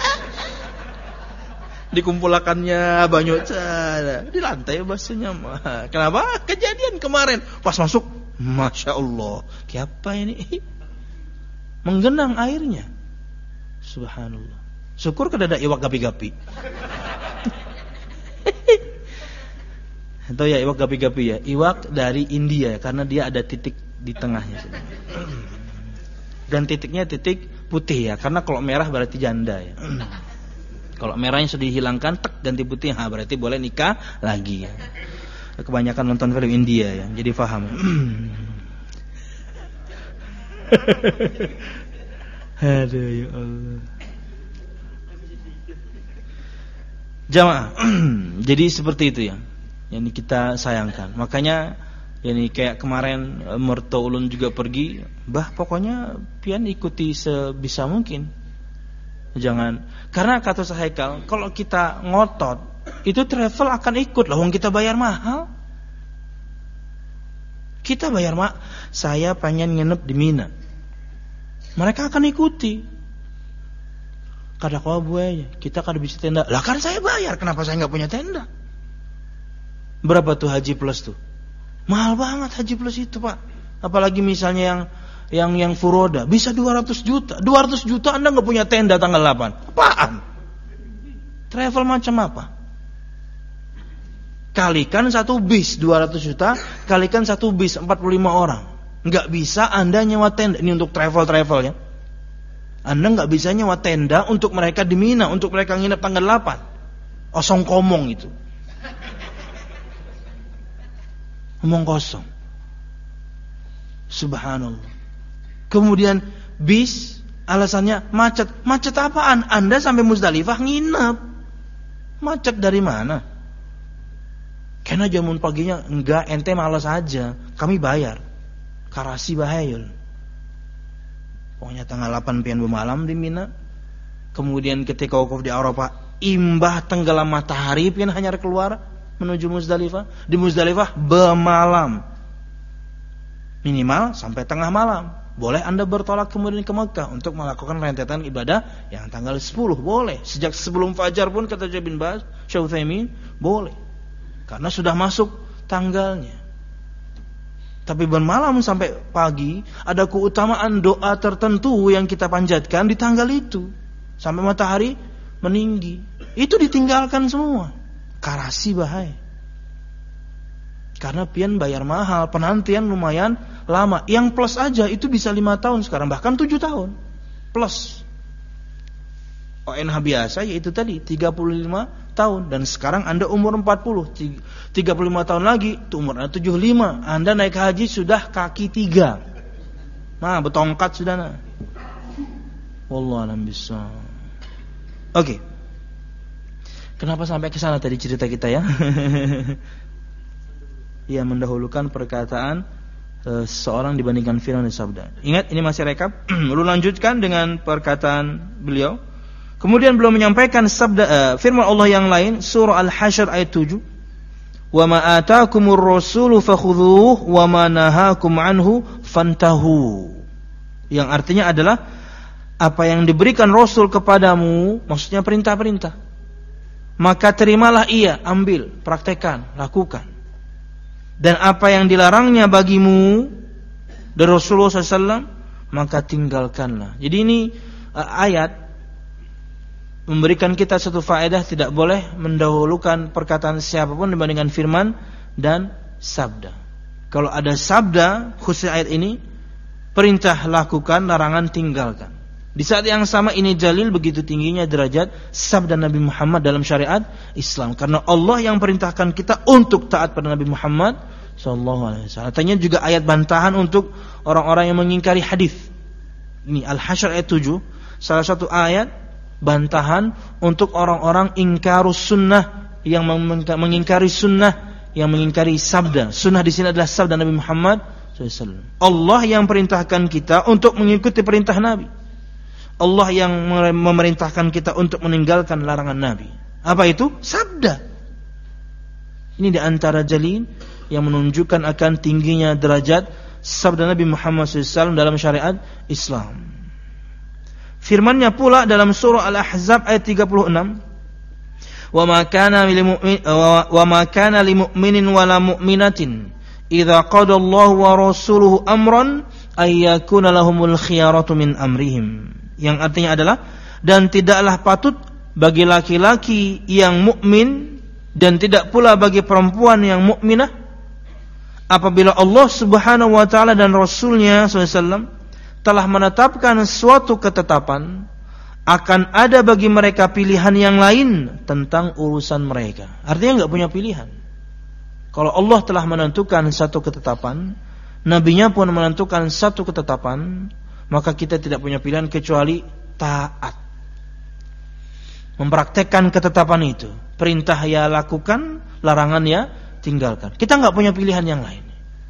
Dikumpulakannya banyak di lantai basuhnya. Kenapa? Kejadian kemarin pas masuk, masya Allah, siapa ini? Menggenang airnya. Subhanallah. Syukur kada ada iwak gapi-gapi. Atau ya iwak gapi-gapi ya, iwak dari India karena dia ada titik di tengahnya. Dan titiknya titik putih ya, karena kalau merah berarti janda ya. Kalau merahnya sudah dihilangkan, tek ganti putih, ha, berarti boleh nikah lagi ya. Kebanyakan nonton film India ya, jadi paham. Aduh ya Allah. Jamaah, jadi seperti itu ya. Yang kita sayangkan. Makanya ini kayak kemarin mertua ulun juga pergi, bah pokoknya pian ikuti sebisa mungkin. Jangan, karena kata Haikal, kalau kita ngotot, itu travel akan ikut lah, wong kita bayar mahal. Kita bayar mahal. Saya pengen nginep di Mina. Mereka akan ikuti. Kada kau buaya, kita kada bisa tenda. Lah kan saya bayar, kenapa saya enggak punya tenda? Berapa tuh haji plus tuh? Mahal banget haji plus itu, Pak. Apalagi misalnya yang yang yang furoda bisa dua ratus juta. dua ratus juta Anda enggak punya tenda tanggal delapan. Apaan? Travel macam apa? Kalikan satu bis dua ratus juta, kalikan satu bis empat puluh lima orang. Enggak bisa Anda nyewa tenda ini untuk travel-travel ya. Anda enggak bisa nyewa tenda untuk mereka di Mina, untuk mereka nginep tanggal delapan. Osong komong itu. Omong kosong. Subhanallah. Kemudian bis alasannya macet. Macet apaan? Anda sampai Muzdalifah nginep. Macet dari mana? Karena jamun paginya enggak, ente malas aja. Kami bayar. Karasi bahayul. Pokoknya tanggal delapan pian bermalam di Mina. Kemudian ketika wukuf di Arafah, imbah tenggelam matahari pian hanya keluar menuju Muzdalifah. Di Muzdalifah bermalam minimal sampai tengah malam. Boleh Anda bertolak kemudian ke Mekah untuk melakukan rentetan ibadah yang tanggal sepuluh, boleh. Sejak sebelum fajar pun kata Syekh bin Baz, Syekh Utsaimin, boleh. Karena sudah masuk tanggalnya. Tapi bermalam sampai pagi ada keutamaan doa tertentu yang kita panjatkan di tanggal itu sampai matahari meninggi. Itu ditinggalkan semua. Karasi bahaya. Karena pian bayar mahal, penantian lumayan lama. Yang plus aja itu bisa lima tahun sekarang, bahkan tujuh tahun. Plus. O N H biasa yaitu tadi tiga puluh lima tahun, dan sekarang Anda umur empat puluh, tiga puluh lima tahun lagi itu umur Anda tujuh puluh lima. Anda naik haji sudah kaki tiga. Nah, betongkat sudah nah. Wallahu a'lam bishawab. Oke. Kenapa sampai ke sana tadi cerita kita ya? ia mendahulukan perkataan e, seorang dibandingkan firman dan sabda. Ingat, ini masih rekap. Lalu lanjutkan dengan perkataan beliau. Kemudian beliau menyampaikan sabda e, firman Allah yang lain, surah Al-Hasyr ayat tujuh. Wa ma ataakumur rasulu fakhudhuhu wa ma nahakum anhu fantahu. Yang artinya adalah apa yang diberikan Rasul kepadamu, maksudnya perintah-perintah, maka terimalah ia, ambil, praktekkan, lakukan. Dan apa yang dilarangnya bagimu dari Rasulullah shallallahu alaihi wasallam, maka tinggalkanlah. Jadi ini uh, ayat memberikan kita satu faedah, tidak boleh mendahulukan perkataan siapapun dibandingkan firman dan sabda. Kalau ada sabda khusus ayat ini, perintah lakukan, larangan tinggalkan. Di saat yang sama ini dalil begitu tingginya derajat sabda Nabi Muhammad dalam syariat Islam, karena Allah yang perintahkan kita untuk taat pada Nabi Muhammad sallallahu alaihi wasallam. Artinya juga ayat bantahan untuk orang-orang yang mengingkari hadis. Ini Al-Hasyr ayat tujuh, salah satu ayat bantahan untuk orang-orang ingkarus sunnah, yang mengingkari sunnah, yang mengingkari sabda. Sunnah di sini adalah sabda Nabi Muhammad sallallahu alaihi wasallam. Allah yang perintahkan kita untuk mengikuti perintah Nabi. Allah yang memerintahkan kita untuk meninggalkan larangan Nabi. Apa itu? Sabda. Ini di antara jalil yang menunjukkan akan tingginya derajat sabda Nabi Muhammad sallallahu alaihi wasallam dalam syariat Islam. Firman-Nya pula dalam surah Al-Ahzab ayat tiga puluh enam, "Wa ma kana lil mu'min wa ma kana lil mu'minin wala mu'minatin idza qada Allahu wa rasuluhu amran ay yakuna lahumul khiyaratu min amrihim." Yang artinya adalah, dan tidaklah patut bagi laki-laki yang mukmin dan tidak pula bagi perempuan yang mukminah apabila Allah Subhanahu wa taala dan Rasulnya sallallahu alaihi wasallam telah menetapkan suatu ketetapan, akan ada bagi mereka pilihan yang lain tentang urusan mereka. Artinya enggak punya pilihan. Kalau Allah telah menentukan satu ketetapan, Nabi-Nya pun menentukan satu ketetapan, maka kita tidak punya pilihan kecuali taat, mempraktekkan ketetapan itu. Perintah ya lakukan, larangan ya tinggalkan. Kita enggak punya pilihan yang lain.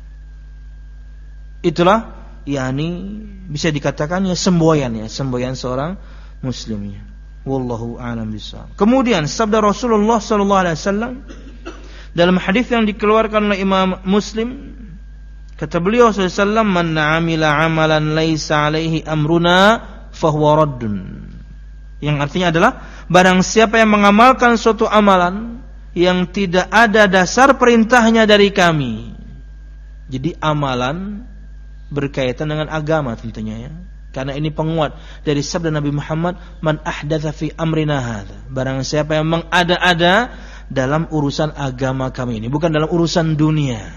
Itulah yakni bisa dikatakan ya semboyan ya, semboyan seorang muslimnya. Wallahu a'lam bishawab. Kemudian sabda Rasulullah sallallahu alaihi wasallam dalam hadis yang dikeluarkan oleh Imam Muslim, kata beliau sallallahu alaihi wasallam, "Man 'amila 'amalan laisa 'alaihi amruna fahuwa raddun." Yang artinya adalah, barang siapa yang mengamalkan suatu amalan yang tidak ada dasar perintahnya dari kami. Jadi amalan berkaitan dengan agama tentunya ya. Karena ini penguat dari sabda Nabi Muhammad, "Man ahdatsa fi amrina hadza." Barang siapa yang mengada-ada dalam urusan agama kami ini, bukan dalam urusan dunia.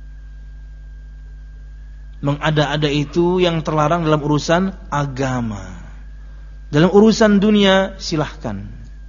Mengada-ada itu yang terlarang dalam urusan agama. Dalam urusan dunia silahkan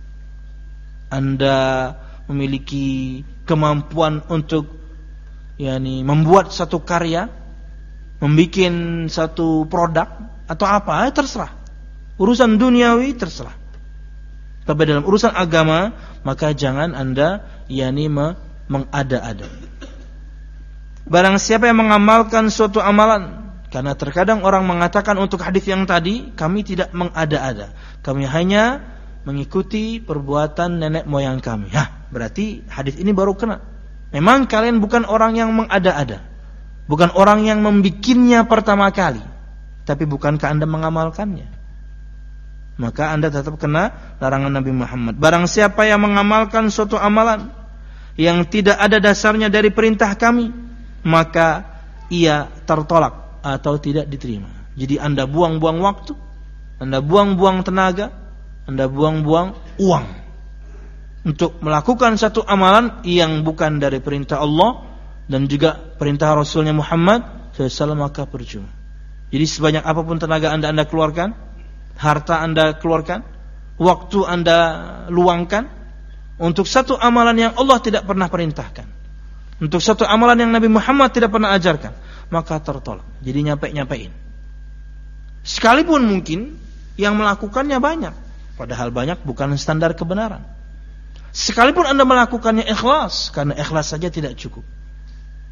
Anda memiliki kemampuan untuk yakni membuat satu karya, membuat satu produk atau apa, eh, terserah. Urusan duniawi terserah. Tapi dalam urusan agama, maka jangan Anda yakni mengada-ada. Barang siapa yang mengamalkan suatu amalan, karena terkadang orang mengatakan untuk hadis yang tadi, kami tidak mengada-ada, kami hanya mengikuti perbuatan nenek moyang kami. Hah, berarti hadis ini baru kena. Memang kalian bukan orang yang mengada-ada, bukan orang yang membikinnya pertama kali, tapi bukankah Anda mengamalkannya? Maka Anda tetap kena larangan Nabi Muhammad. Barang siapa yang mengamalkan suatu amalan yang tidak ada dasarnya dari perintah kami, maka ia tertolak atau tidak diterima. Jadi Anda buang-buang waktu, Anda buang-buang tenaga, Anda buang-buang uang untuk melakukan satu amalan yang bukan dari perintah Allah dan juga perintah Rasulnya Muhammad sallallahu alaihi wasallam, maka percuma. Jadi sebanyak apapun tenaga Anda Anda keluarkan, harta Anda keluarkan, waktu Anda luangkan untuk satu amalan yang Allah tidak pernah perintahkan, untuk satu amalan yang Nabi Muhammad tidak pernah ajarkan, maka tertolak. Jadi nyampe-nyampein. Sekalipun mungkin yang melakukannya banyak, padahal banyak bukan standar kebenaran. Sekalipun Anda melakukannya ikhlas, karena ikhlas saja tidak cukup.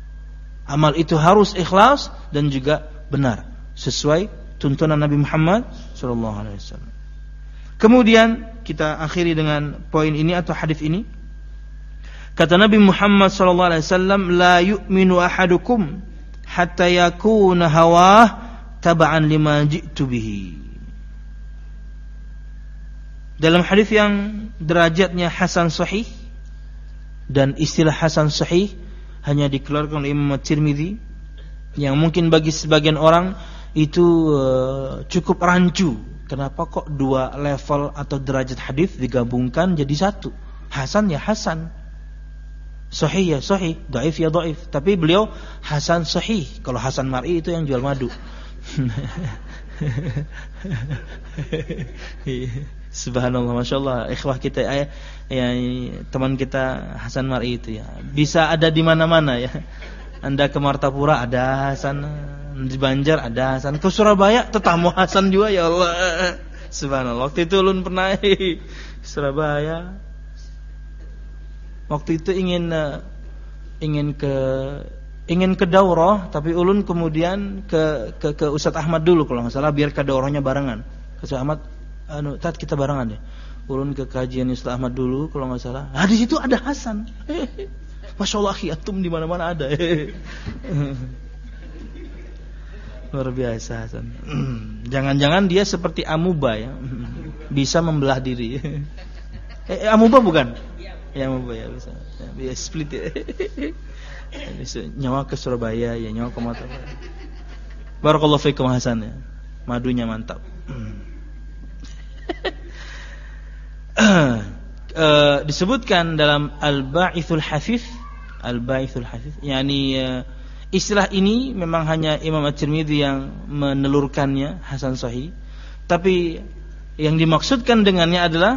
Amal itu harus ikhlas dan juga benar sesuai tuntunan Nabi Muhammad sallallahu alaihi wasallam. Kemudian kita akhiri dengan poin ini atau hadis ini. Kata Nabi Muhammad sallallahu alaihi wasallam, la yu'minu ahadukum hatta yakuna hawah taba'an lima ji'tu bihi. Dalam hadis yang derajatnya hasan sahih, dan istilah hasan sahih hanya dikeluarkan oleh Imam Tirmidzi, yang mungkin bagi sebagian orang itu uh, cukup rancu. Kenapa kok dua level atau derajat hadis digabungkan jadi satu? Hasan ya hasan, sahih ya sahih, dhaif ya dhaif. Tapi beliau hasan sahih. Kalau hasan mar'i itu yang jual madu. Subhanallah, masyaallah, ikhwah kita ya, ya teman kita Hasan Mar'i itu ya. Bisa ada di mana-mana ya. Anda ke Martapura ada Hasan, di Banjar ada Hasan, ke Surabaya tetamu Hasan juga, ya Allah. Subhanallah. Waktu itu ulun pernah Surabaya. Waktu itu ingin uh, ingin ke ingin ke daurah, tapi ulun kemudian ke ke ke Ustaz Ahmad dulu kalau enggak salah, biar ke daurahnya barengan. Ustaz Ahmad, anu, tat kita barengan deh. Ulun ke kajian Ustaz Ahmad dulu kalau enggak salah. Ah, di situ ada Hasan. Masyaallah, akhi, antum di mana-mana ada. Luar biasa Hasan. Jangan-jangan dia seperti amuba ya. Bisa membelah diri. Eh, amuba bukan? Ya, amuba ya bisa. Ya, bisa split ya. Nyawa ke Surabaya ya, nyawa ke Mataram. Barakallahu fiikum Hasan ya. Madunya mantap. uh, disebutkan dalam Al-Ba'ithul Hafif, Al-Ba'ithul Hafif, yakni uh, istilah ini memang hanya Imam At-Tirmidzi yang menelurkannya hasan sahih, tapi yang dimaksudkan dengannya adalah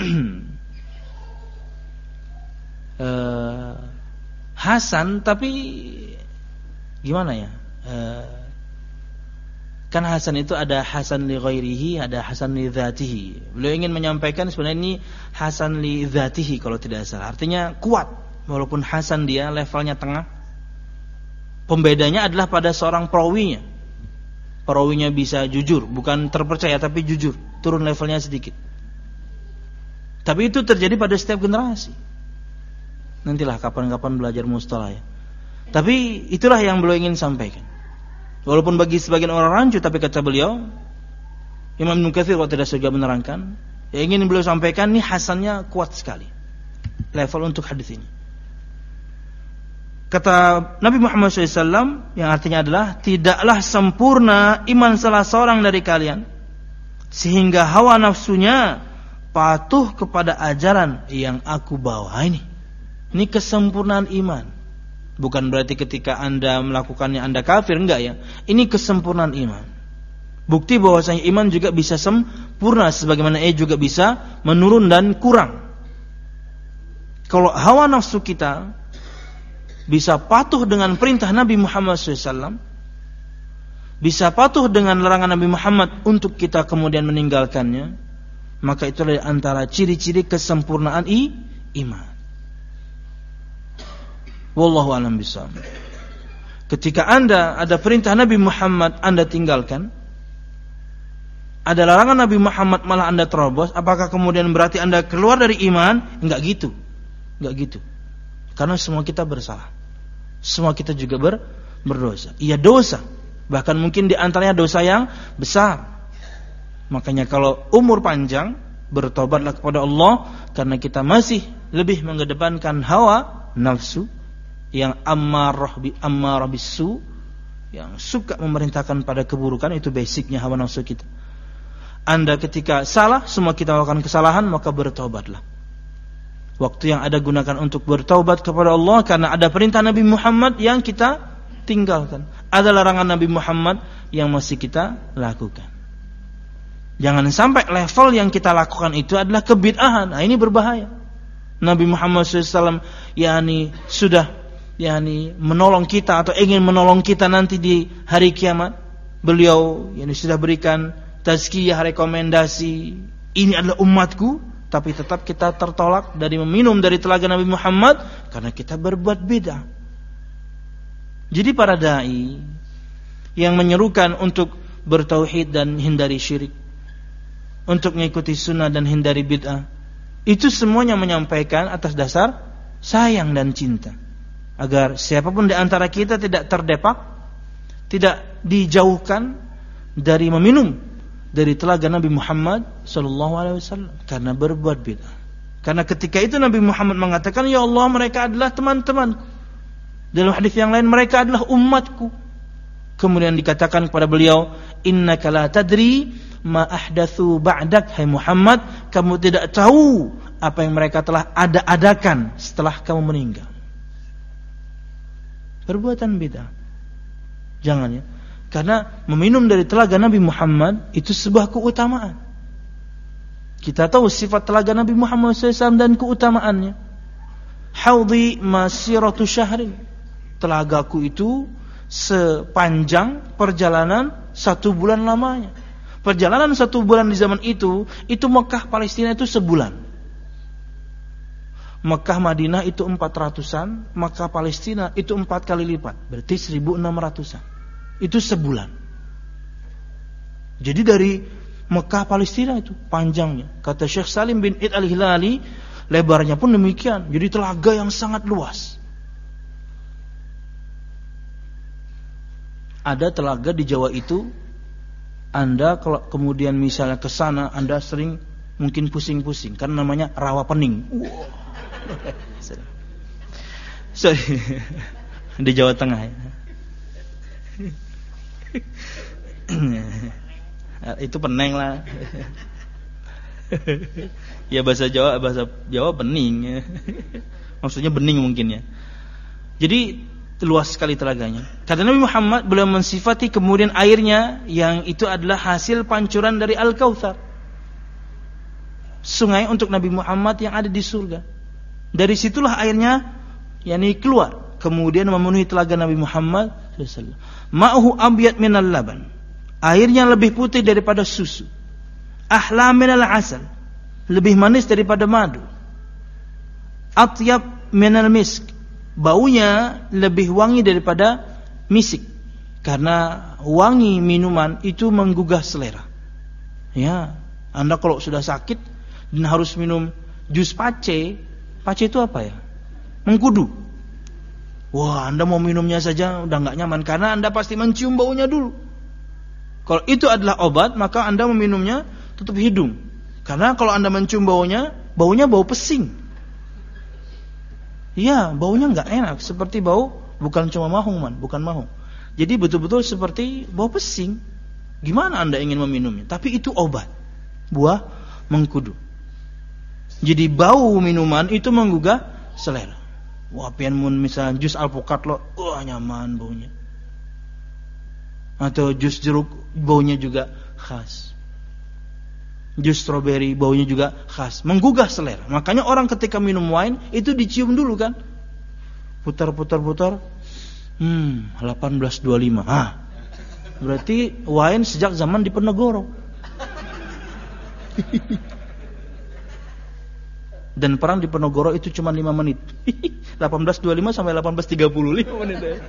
uh, hasan, tapi gimana ya? Uh, kan hasan itu ada hasan li ghairihi, ada hasan li dzatihi. Beliau ingin menyampaikan sebenarnya ini hasan li dzatihi kalau tidak salah. Artinya kuat, walaupun hasan dia levelnya tengah. Pembedanya adalah pada seorang perawinya. Perawinya bisa jujur, bukan terpercaya tapi jujur, turun levelnya sedikit. Tapi itu terjadi pada setiap generasi. Nantilah kapan-kapan belajar mustalah ya. Tapi itulah yang beliau ingin sampaikan. Walaupun bagi sebagian orang rancu, tapi kata beliau, Imam Ibnu Katsir waktu tidak juga menerangkan, yang ingin beliau sampaikan ini hasannya kuat sekali level untuk hadis ini. Kata Nabi Muhammad shallallahu alaihi wasallam, yang artinya adalah tidaklah sempurna iman salah seorang dari kalian sehingga hawa nafsunya patuh kepada ajaran yang aku bawa. Ini Ini kesempurnaan iman. Bukan berarti ketika Anda melakukannya Anda kafir, enggak ya. Ini kesempurnaan iman. Bukti bahwasanya iman juga bisa sempurna, sebagaimana ia juga bisa menurun dan kurang. Kalau hawa nafsu kita bisa patuh dengan perintah Nabi Muhammad shallallahu alaihi wasallam, bisa patuh dengan larangan Nabi Muhammad untuk kita kemudian meninggalkannya, maka itulah antara ciri-ciri kesempurnaan i, iman. Wallahu a'lam bishawab. Ketika Anda ada perintah Nabi Muhammad Anda tinggalkan, ada larangan Nabi Muhammad malah Anda terobos, apakah kemudian berarti Anda keluar dari iman? Enggak gitu. Enggak gitu. Karena semua kita bersalah. Semua kita juga ber, berdosa. Iya dosa. Bahkan mungkin di antaranya dosa yang besar. Makanya kalau umur panjang, bertobatlah kepada Allah, karena kita masih lebih mengedepankan hawa nafsu yang ammarah bi ammarah bisu, yang suka memerintahkan pada keburukan. Itu basicnya hawa nafsu kita. Anda ketika salah, semua kita melakukan kesalahan, maka bertobatlah. Waktu yang ada gunakan untuk bertaubat kepada Allah, karena ada perintah Nabi Muhammad yang kita tinggalkan, ada larangan Nabi Muhammad yang masih kita lakukan. Jangan sampai level yang kita lakukan itu adalah kebid'ahan. Nah, ini berbahaya. Nabi Muhammad shallallahu alaihi wasallam yakni sudah yakni menolong kita atau ingin menolong kita nanti di hari kiamat. Beliau yakni sudah berikan tazkiyah, rekomendasi, ini adalah umatku, tapi tetap kita tertolak dari meminum dari telaga Nabi Muhammad karena kita berbuat bid'ah. Jadi para dai yang menyerukan untuk bertauhid dan hindari syirik, untuk mengikuti sunnah dan hindari bid'ah, itu semuanya menyampaikan atas dasar sayang dan cinta, agar siapapun di antara kita tidak terdepak, tidak dijauhkan dari meminum dari telaga Nabi Muhammad sallallahu alaihi wasallam karena berbuat bid'ah. Karena ketika itu Nabi Muhammad mengatakan, ya Allah, mereka adalah teman-teman. Dalam hadis yang lain, mereka adalah umatku. Kemudian dikatakan kepada beliau, innaka la tadri ma ahdatsu ba'dak, hai Muhammad, kamu tidak tahu apa yang mereka telah ada-adakan setelah kamu meninggal. Perbuatan bid'ah. Jangan ya. Karena meminum dari telaga Nabi Muhammad itu sebuah keutamaan. Kita tahu sifat telaga Nabi Muhammad shallallahu alaihi wasallam dan keutamaannya. Haudhi masiratu syahrin. Telagaku itu sepanjang perjalanan satu bulan lamanya. Perjalanan satu bulan di zaman itu, itu Mekah Palestina itu sebulan. Mekah Madinah itu empat ratusan, Mekah Palestina itu empat kali lipat, berarti seribu enam ratusan. Itu sebulan. Jadi dari Mekah Palestina itu panjangnya. Kata Syekh Salim bin Id al-Hilali, lebarnya pun demikian. Jadi telaga yang sangat luas. Ada telaga di Jawa itu, Anda kalau kemudian misalnya ke sana, Anda sering mungkin pusing-pusing karena namanya rawa pening. Wow. Sorry. Di Jawa Tengah ya. Itu peneng lah. Ya bahasa Jawa, bahasa Jawa bening. Maksudnya bening mungkin ya. Jadi luas sekali telaganya. Kata Nabi Muhammad, beliau mensifati kemudian airnya yang itu adalah hasil pancuran dari Al-Kautsar, sungai untuk Nabi Muhammad yang ada di surga. Dari situlah airnya yakni keluar, kemudian memenuhi telaga Nabi Muhammad sallallahu alaihi wasallam. Ma'uhu abyad minal laban, airnya lebih putih daripada susu. Ahla minal asal, lebih manis daripada madu. Atyab minal misk, baunya lebih wangi daripada misik. Karena wangi minuman itu menggugah selera. Ya, Anda kalau sudah sakit dan harus minum jus pace, pace itu apa ya? Mengkudu. Wah, Anda mau minumnya saja udah nggak nyaman karena Anda pasti mencium baunya dulu. Kalau itu adalah obat, maka Anda meminumnya tutup hidung. Karena kalau Anda mencium baunya, baunya bau pesing. Iya, baunya nggak enak, seperti bau bukan cuma mahung man, bukan mahung. Jadi betul-betul seperti bau pesing. Gimana Anda ingin meminumnya? Tapi itu obat, buah mengkudu. Jadi bau minuman itu menggugah selera. Wah, pian mun misalnya jus alpukat lo, wah nyaman baunya. Atau jus jeruk baunya juga khas. Jus stroberi baunya juga khas, menggugah selera. Makanya orang ketika minum wine itu dicium dulu kan. Putar-putar-putar. Hmm, delapan belas dua puluh lima. Ah. Berarti wine sejak zaman Diponegoro. Dan perang Diponegoro itu cuma lima menit. delapan belas dua puluh lima sampai delapan belas tiga puluh, lima menit ya.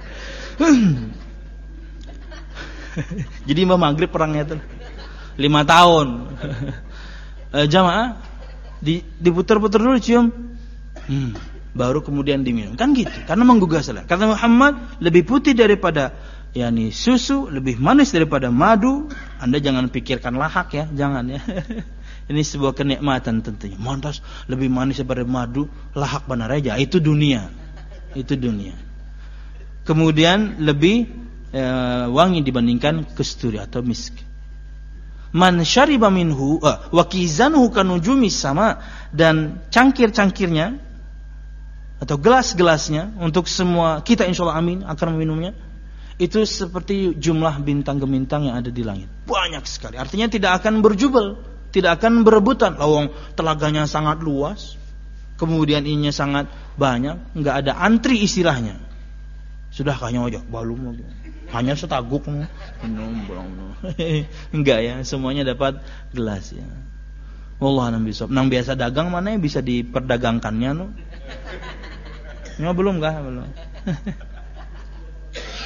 Jadi Imam Maghrib perangnya itu lima tahun. E, jamaah di, diputar-putar dulu cium, hmm, baru kemudian diminum. Kan gitu, karena menggugah selera. Kata Muhammad, lebih putih daripada yakni susu, lebih manis daripada madu. Anda jangan pikirkan lahak ya, jangan ya. Ini sebuah kenikmatan tentunya. Mantas lebih manis daripada madu, lahak benar aja. Itu dunia, itu dunia. Kemudian lebih e, wangi dibandingkan kasturi atau misk. Man syariba minhu uh, wa kizanuhu kanujumi sama, dan cangkir-cangkirnya atau gelas-gelasnya untuk semua kita insyaallah amin akan meminumnya itu seperti jumlah bintang gemintang yang ada di langit. Banyak sekali. Artinya tidak akan berjubel, tidak akan berebutan. Lawang telaganya sangat luas, kemudian ininya sangat banyak, enggak ada antri istilahnya. Sudah kayaknya aja balum hanya setaguk minum enggak ya, semuanya dapat gelas ya. Wallah a'lam bishawab. Nang biasa dagang mana yang bisa diperdagangkannya no? Ya belum kah belum.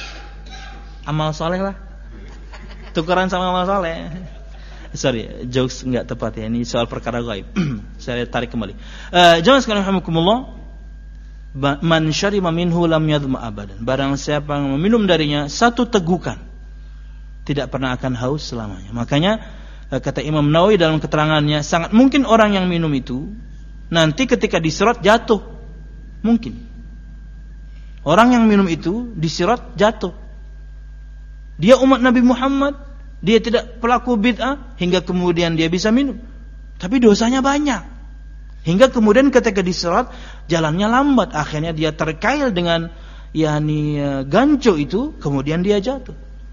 amal soleh lah. Tukeran sama amal soleh. Sorry, jokes enggak tepat ya. Ini soal perkara gaib. Saya tarik kembali. Uh, Jamaah sekalian rahimakumullah, man syariba minhu lam yadhma abadan. Barang siapa yang meminum darinya satu tegukan, tidak pernah akan haus selamanya. Makanya uh, kata Imam Nawawi dalam keterangannya, sangat mungkin orang yang minum itu nanti ketika disirat jatuh. Mungkin. Orang yang minum itu disirat jatuh. Dia umat Nabi Muhammad, dia tidak pelaku bid'ah hingga kemudian dia bisa minum. Tapi dosanya banyak. Hingga kemudian ketika disirat jalannya lambat, akhirnya dia terkail dengan yakni ganco itu, kemudian dia jatuh.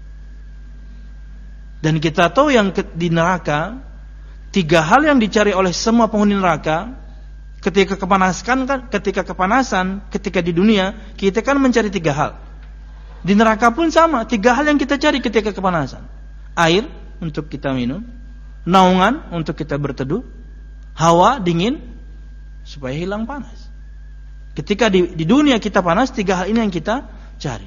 Dan kita tahu yang di neraka, tiga hal yang dicari oleh semua penghuni neraka ketika kepanasan kan, ketika kepanasan, ketika di dunia kita kan mencari tiga hal. Di neraka pun sama, tiga hal yang kita cari ketika kepanasan. Air untuk kita minum, naungan untuk kita berteduh, hawa dingin supaya hilang panas. Ketika di, di dunia kita panas, tiga hal ini yang kita cari.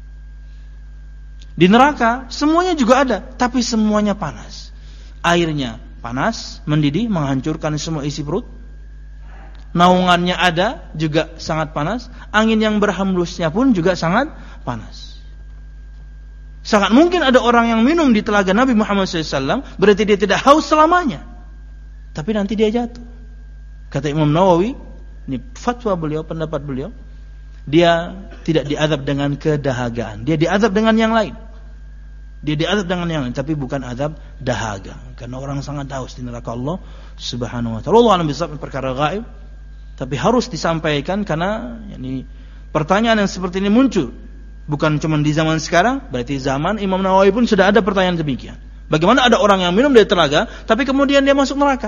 Di neraka semuanya juga ada, tapi semuanya panas. Airnya panas, mendidih, menghancurkan semua isi perut. Naungannya ada, juga sangat panas. Angin yang berhembusnya pun juga sangat panas. Sangat mungkin ada orang yang minum di telaga Nabi Muhammad shallallahu alaihi wasallam, berarti dia tidak haus selamanya. Tapi nanti dia jatuh. Kata Imam Nawawi, ini fatwa beliau, pendapat beliau, dia tidak diazab dengan kedahagaan. Dia diazab dengan yang lain. Dia diazab dengan yang lain, tapi bukan azab dahaga. Karena orang sangat haus di neraka Allah Subhanahu wa taala. Allah alam bisawab, perkara gaib, tapi harus disampaikan karena yani, pertanyaan yang seperti ini muncul. Bukan cuma di zaman sekarang, berarti zaman Imam Nawawi pun sudah ada pertanyaan demikian. Bagaimana ada orang yang minum dari telaga, tapi kemudian dia masuk neraka?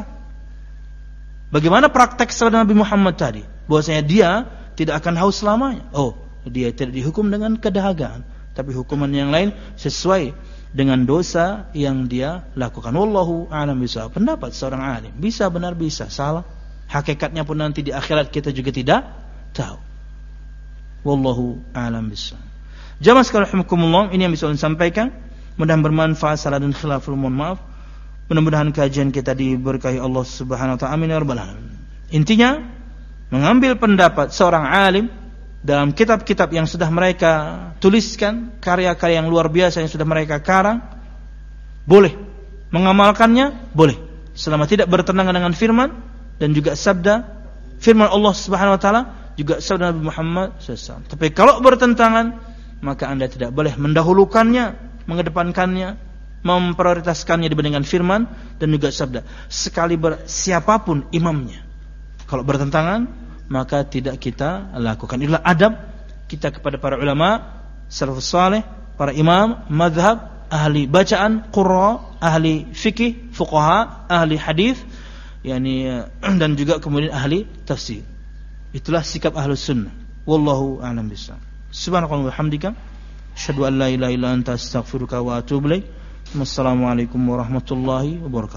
Bagaimana praktek sabda Nabi Muhammad tadi, bahwasanya dia tidak akan haus selamanya? Oh, dia tidak dihukum dengan kedahagaan, tapi hukuman yang lain sesuai dengan dosa yang dia lakukan. Wallahu a'lam bishawab. Pendapat seorang alim, bisa benar, bisa salah. Hakikatnya pun nanti di akhirat kita juga tidak tahu. Wallahu a'lam bishawab. Jamaah sekalian rahimakumullah, ini yang bisa saya sampaikan. Mudah-mudahan bermanfaat, salah dan khilaful mohon maaf. Mudah-mudahan kajian kita diberkahi Allah Subhanahu wa taala. Amin ya rabbal alamin. Intinya, mengambil pendapat seorang alim dalam kitab-kitab yang sudah mereka tuliskan, karya-karya yang luar biasa yang sudah mereka karang, boleh. Mengamalkannya boleh, selama tidak bertentangan dengan firman dan juga sabda firman Allah Subhanahu wa taala, juga sabda Nabi Muhammad shallallahu alaihi wasallam. Tapi kalau bertentangan, maka Anda tidak boleh mendahulukannya, mengedepankannya, memprioritaskannya dibandingkan firman dan juga sabda. Sekali ber, siapapun imamnya, kalau bertentangan, maka tidak kita lakukan. Inilah adab kita kepada para ulama salafus saleh, para imam, madhab, ahli bacaan, qurra, ahli fikih, fuqaha, ahli hadis, yani dan juga kemudian ahli tafsir. Itulah sikap ahlus sunnah. Wallahu a'lam bishawab. Subhanallah wa bihamdika, asyhadu an la ilaha illa anta, astaghfiruka wa atubu ilaik. Wassalamualaikum warahmatullahi wabarakatuh.